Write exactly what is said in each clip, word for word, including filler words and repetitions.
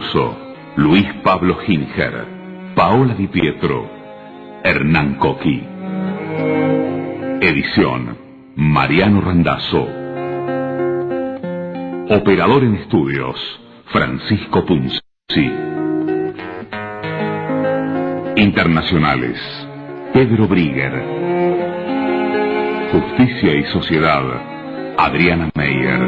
Russo, Luis Pablo Ginger, Paola Di Pietro, Hernán Coqui. Edición Mariano Randazzo. Operador en estudios Francisco Punzi. Internacionales Pedro Brigger. Justicia y Sociedad Adriana Meyer.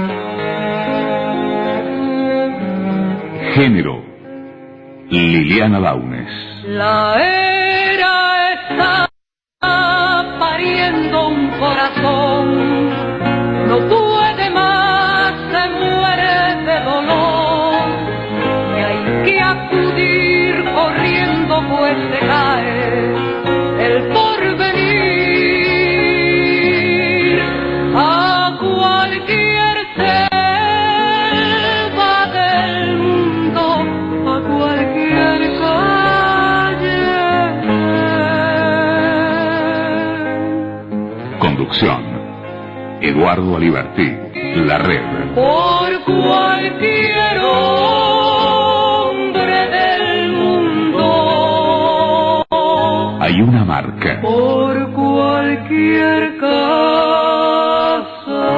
Género Liliana Launes. La era está pariendo un corazón, no puede más, se muere de dolor, y hay que acudir corriendo pues se cae el porvenir a cualquier selva del mundo, a cualquier calle. Conducción Eduardo Aliberti, La Red. Por cualquier hombre del mundo Hay una marca. por cualquier casa.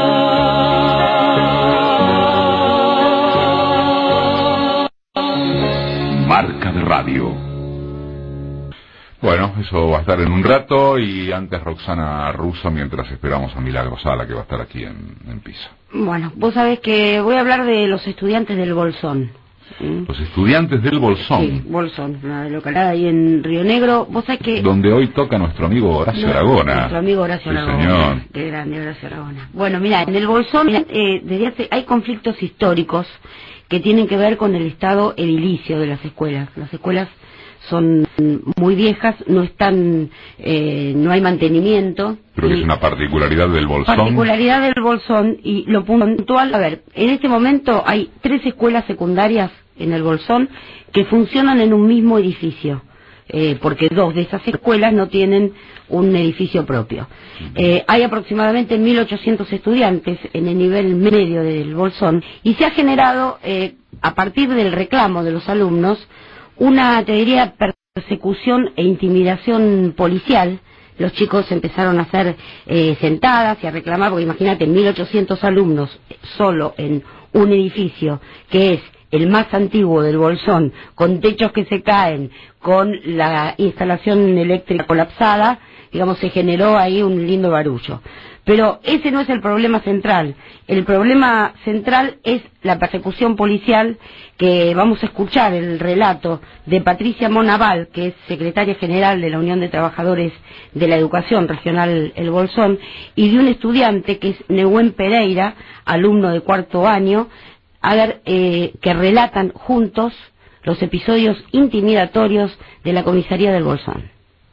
Marca de radio. Bueno, eso va a estar en un rato, y antes Roxana Russo, mientras esperamos a Milagro Sala, que va a estar aquí en, en Pisa. Bueno, vos sabés que voy a hablar de los estudiantes del Bolsón. ¿Mm? Los estudiantes del Bolsón. Sí, Bolsón, una localidad ahí en Río Negro. Vos sabés que... Donde hoy toca nuestro amigo Horacio No, Aragona. Nuestro amigo Horacio Sí, Aragona. señor. Qué grande Horacio Aragona. Bueno, mira, en el Bolsón eh, desde hace, hay conflictos históricos que tienen que ver con el estado edilicio de las escuelas. Las escuelas son muy viejas, no están, eh, no hay mantenimiento. Creo que y es una particularidad del Bolsón. Particularidad del Bolsón, y lo puntual, a ver, en este momento hay tres escuelas secundarias en el Bolsón que funcionan en un mismo edificio, eh, porque dos de esas escuelas no tienen un edificio propio. Eh, hay aproximadamente mil ochocientos estudiantes en el nivel medio del Bolsón, y se ha generado, eh, a partir del reclamo de los alumnos, una, te diría, persecución e intimidación policial. Los chicos empezaron a hacer eh, sentadas y a reclamar, porque imagínate, mil ochocientos alumnos solo en un edificio que es el más antiguo del Bolsón, con techos que se caen, con la instalación eléctrica colapsada, digamos, se generó ahí un lindo barullo. Pero ese no es el problema central. El problema central es la persecución policial, que vamos a escuchar el relato de Patricia Monaval, que es secretaria general de la Unión de Trabajadores de la Educación Regional El Bolsón, y de un estudiante que es Nehuen Pereira, alumno de cuarto año, a ver, eh, que relatan juntos los episodios intimidatorios de la comisaría del Bolsón.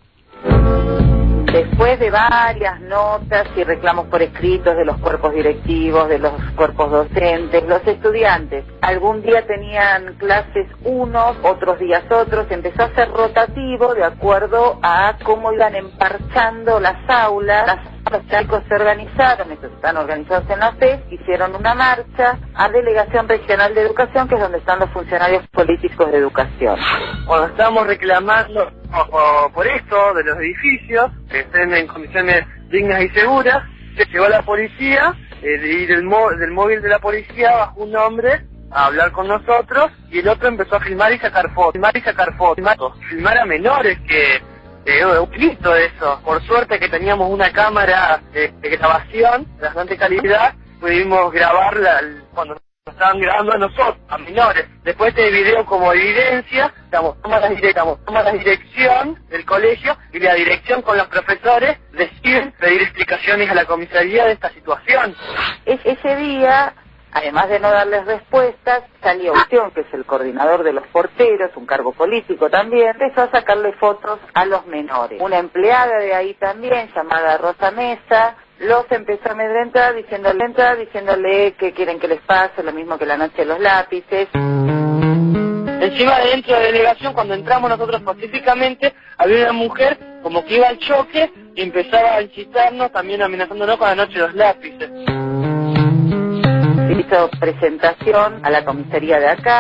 Después de varias notas y reclamos por escritos de los cuerpos directivos, de los cuerpos docentes, los estudiantes algún día tenían clases unos, otros días otros, empezó a ser rotativo de acuerdo a cómo iban emparchando las aulas. Las Los chicos se organizaron, estos están organizados en la F E S, hicieron una marcha a Delegación Regional de Educación, que es donde están los funcionarios políticos de educación. Cuando estábamos reclamando por, por esto de los edificios, que estén en condiciones dignas y seguras, se llegó la policía, eh, y del, mo del móvil de la policía bajó un hombre a hablar con nosotros, y el otro empezó a filmar y sacar fotos, filmar y sacar fotos, filmar, filmar a menores que... Eh, utilizo eso. Por suerte que teníamos una cámara de, de grabación de bastante calidad, pudimos grabarla cuando nos estaban grabando a nosotros, a menores. Después de video como evidencia, damos toma la dirección del colegio, y la dirección con los profesores deciden pedir explicaciones a la comisaría de esta situación. Es, ese día, además de no darles respuestas, salió Opción, que es el coordinador de los porteros, un cargo político también, empezó a sacarle fotos a los menores. Una empleada de ahí también, llamada Rosa Mesa, los empezó a amedrentar, diciéndole, diciéndole que quieren que les pase, lo mismo que la noche de los lápices. Encima, de dentro de la delegación, cuando entramos nosotros pacíficamente, había una mujer como que iba al choque y empezaba a incitarnos, también amenazándonos con la noche de los lápices. Hizo presentación a la comisaría de acá, el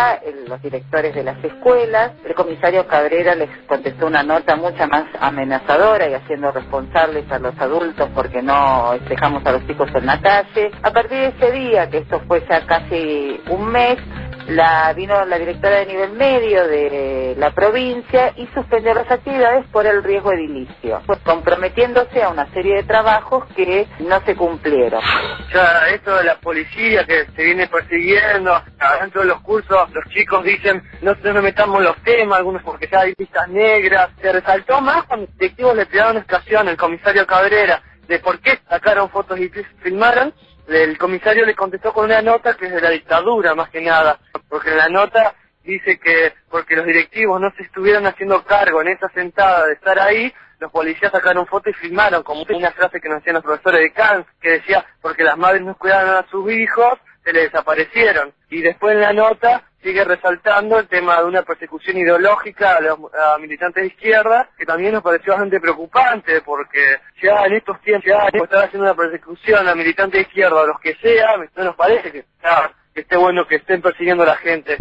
los directores de las escuelas. El comisario Cabrera les contestó una nota mucho más amenazadora y haciendo responsables a los adultos porque no dejamos a los chicos en la calle. A partir de ese día, que esto fue ya casi un mes, La, vino la directora de nivel medio de la provincia y suspendió las actividades por el riesgo edilicio, pues comprometiéndose a una serie de trabajos que no se cumplieron. Ya esto de la policía que se viene persiguiendo, dentro de los cursos los chicos dicen no, no metamos los temas, algunos porque ya hay listas negras. Se resaltó más cuando los directivos le pidieron explicación al comisario Cabrera de por qué sacaron fotos y filmaron. El comisario le contestó con una nota que es de la dictadura, más que nada, porque en la nota dice que porque los directivos no se estuvieron haciendo cargo en esa sentada de estar ahí, los policías sacaron fotos y filmaron, como una frase que nos decían los profesores de C A N S, que decía, porque las madres no cuidaron a sus hijos, se le desaparecieron. Y después en la nota sigue resaltando el tema de una persecución ideológica a los a militantes de izquierda, que también nos pareció bastante preocupante, porque ya en estos tiempos ya estar haciendo una persecución a militantes de izquierda, a los que sea, no nos parece que, ya, que esté bueno que estén persiguiendo a la gente.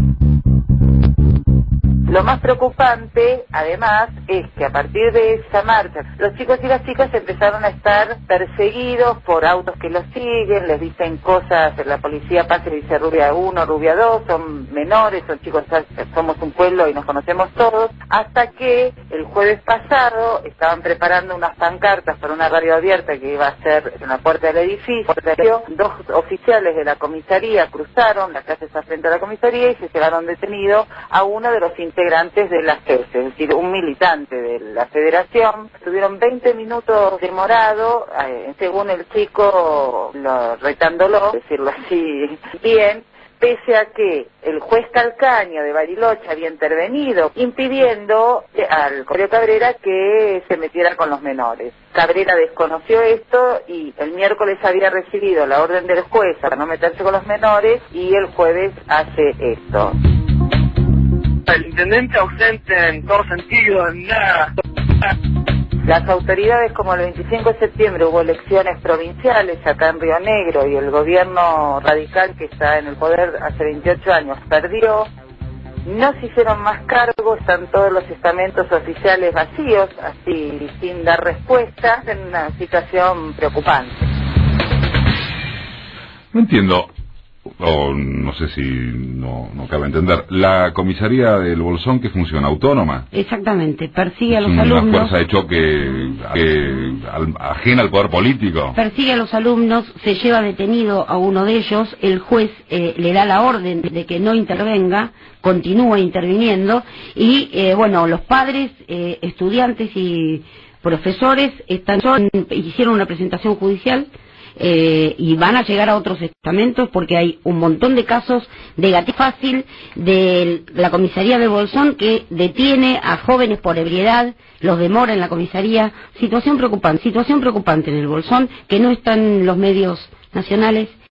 Lo más preocupante, además, es que a partir de esa marcha, los chicos y las chicas empezaron a estar perseguidos por autos que los siguen, les dicen cosas, la policía pasa y dice rubia uno, rubia dos, son menores, son chicos, somos un pueblo y nos conocemos todos, hasta que el jueves pasado estaban preparando unas pancartas para una radio abierta que iba a ser en la puerta del edificio. Dos oficiales de la comisaría cruzaron las calles frente a la comisaría y se llevaron detenido a uno de los integrantes integrantes de la F E S, es decir, un militante de la federación. Tuvieron veinte minutos demorado, eh, según el chico, lo, retándolo, decirlo así bien, pese a que el juez Calcaño de Bariloche había intervenido impidiendo al comisario Cabrera que se metiera con los menores. Cabrera desconoció esto y el miércoles había recibido la orden del juez para no meterse con los menores y el jueves hace esto. El intendente ausente en todo sentido, en nada. Las autoridades, como el veinticinco de septiembre hubo elecciones provinciales acá en Río Negro y el gobierno radical que está en el poder hace veintiocho años perdió, no se hicieron más cargos, están todos los estamentos oficiales vacíos, así sin dar respuesta, en una situación preocupante. No entiendo. O no sé si no, no cabe entender, la comisaría del Bolsón que funciona autónoma. Exactamente, persigue a los una alumnos. Una fuerza de choque que, al, ajena al poder político. Persigue a los alumnos, se lleva detenido a uno de ellos, el juez eh, le da la orden de que no intervenga, continúa interviniendo y eh, bueno, los padres, eh, estudiantes y profesores están son, hicieron una presentación judicial. Eh, y van a llegar a otros estamentos porque hay un montón de casos de gatillo fácil de la comisaría de Bolsón que detiene a jóvenes por ebriedad, los demora en la comisaría. Situación preocupante, situación preocupante en el Bolsón que no están los medios nacionales